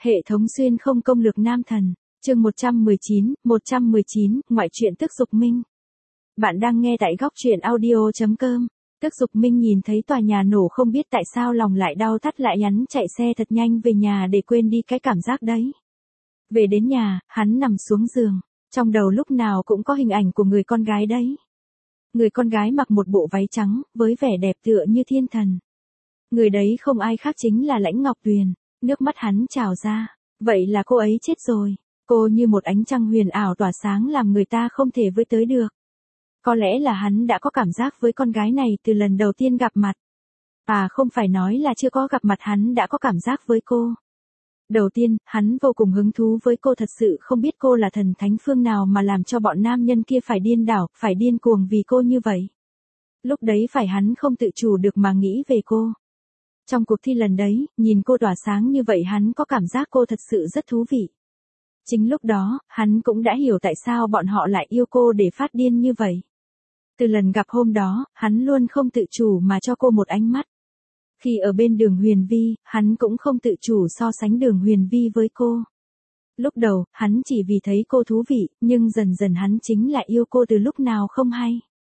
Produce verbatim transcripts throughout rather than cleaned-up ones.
Hệ thống xuyên không công lược nam thần, chương một trăm mười chín, một trăm mười chín, ngoại truyện Tức Dục Minh. Bạn đang nghe tại góc truyện audio chấm com. Tức Dục Minh nhìn thấy tòa nhà nổ không biết tại sao lòng lại đau thắt lại nhắn chạy xe thật nhanh về nhà để quên đi cái cảm giác đấy. Về đến nhà, hắn nằm xuống giường, trong đầu lúc nào cũng có hình ảnh của người con gái đấy. Người con gái mặc một bộ váy trắng, với vẻ đẹp tựa như thiên thần. Người đấy không ai khác chính là Lãnh Ngọc Tuyền. Nước mắt hắn trào ra, vậy là cô ấy chết rồi. Cô như một ánh trăng huyền ảo tỏa sáng làm người ta không thể với tới được. Có lẽ là hắn đã có cảm giác với con gái này từ lần đầu tiên gặp mặt. À không phải nói là chưa có gặp mặt hắn đã có cảm giác với cô. Đầu tiên, hắn vô cùng hứng thú với cô, thật sự không biết cô là thần thánh phương nào mà làm cho bọn nam nhân kia phải điên đảo, phải điên cuồng vì cô như vậy. Lúc đấy phải hắn không tự chủ được mà nghĩ về cô. Trong cuộc thi lần đấy, nhìn cô tỏa sáng như vậy hắn có cảm giác cô thật sự rất thú vị. Chính lúc đó, hắn cũng đã hiểu tại sao bọn họ lại yêu cô để phát điên như vậy. Từ lần gặp hôm đó, hắn luôn không tự chủ mà cho cô một ánh mắt. Khi ở bên Đường Huyền Vi, hắn cũng không tự chủ so sánh Đường Huyền Vi với cô. Lúc đầu, hắn chỉ vì thấy cô thú vị, nhưng dần dần hắn chính là yêu cô từ lúc nào không hay.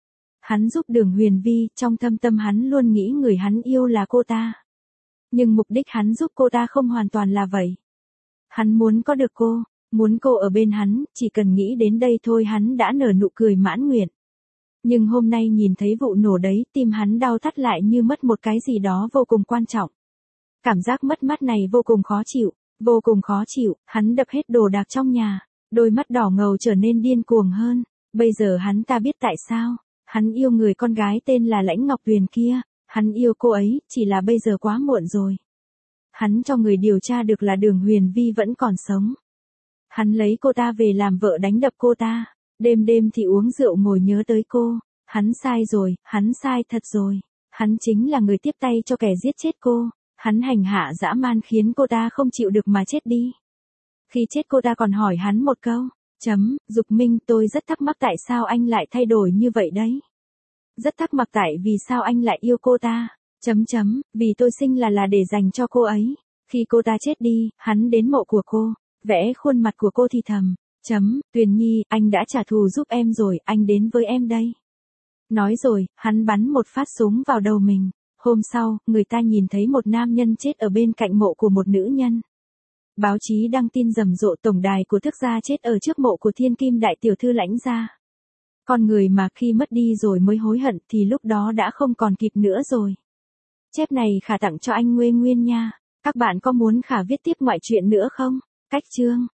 Hắn giúp Đường Huyền Vi, trong thâm tâm hắn luôn nghĩ người hắn yêu là cô ta. Nhưng mục đích hắn giúp cô ta không hoàn toàn là vậy. Hắn muốn có được cô, muốn cô ở bên hắn, chỉ cần nghĩ đến đây thôi hắn đã nở nụ cười mãn nguyện. Nhưng hôm nay nhìn thấy vụ nổ đấy, tim hắn đau thắt lại như mất một cái gì đó vô cùng quan trọng. Cảm giác mất mát này vô cùng khó chịu, vô cùng khó chịu, hắn đập hết đồ đạc trong nhà, đôi mắt đỏ ngầu trở nên điên cuồng hơn. Bây giờ hắn ta biết tại sao, hắn yêu người con gái tên là Lãnh Ngọc Tuyền kia. Hắn yêu cô ấy, chỉ là bây giờ quá muộn rồi. Hắn cho người điều tra được là Đường Huyền Vi vẫn còn sống. Hắn lấy cô ta về làm vợ đánh đập cô ta. Đêm đêm thì uống rượu ngồi nhớ tới cô. Hắn sai rồi, hắn sai thật rồi. Hắn chính là người tiếp tay cho kẻ giết chết cô. Hắn hành hạ dã man khiến cô ta không chịu được mà chết đi. Khi chết cô ta còn hỏi hắn một câu. Chấm, Dục Minh, tôi rất thắc mắc tại sao anh lại thay đổi như vậy đấy. Rất thắc mắc tại vì sao anh lại yêu cô ta. Chấm chấm, vì tôi sinh là là để dành cho cô ấy. Khi cô ta chết đi, hắn đến mộ của cô, vẽ khuôn mặt của cô thì thầm. Chấm, Tuyền Nhi, anh đã trả thù giúp em rồi, anh đến với em đây. Nói rồi, hắn bắn một phát súng vào đầu mình. Hôm sau, người ta nhìn thấy một nam nhân chết ở bên cạnh mộ của một nữ nhân. Báo chí đăng tin rầm rộ tổng đài của Thức gia chết ở trước mộ của thiên kim đại tiểu thư Lãnh gia. Con người mà khi mất đi rồi mới hối hận thì lúc đó đã không còn kịp nữa rồi. Chép này Khả tặng cho anh Nguê Nguyên nha. Các bạn có muốn Khả viết tiếp ngoại truyện nữa không? Cách chương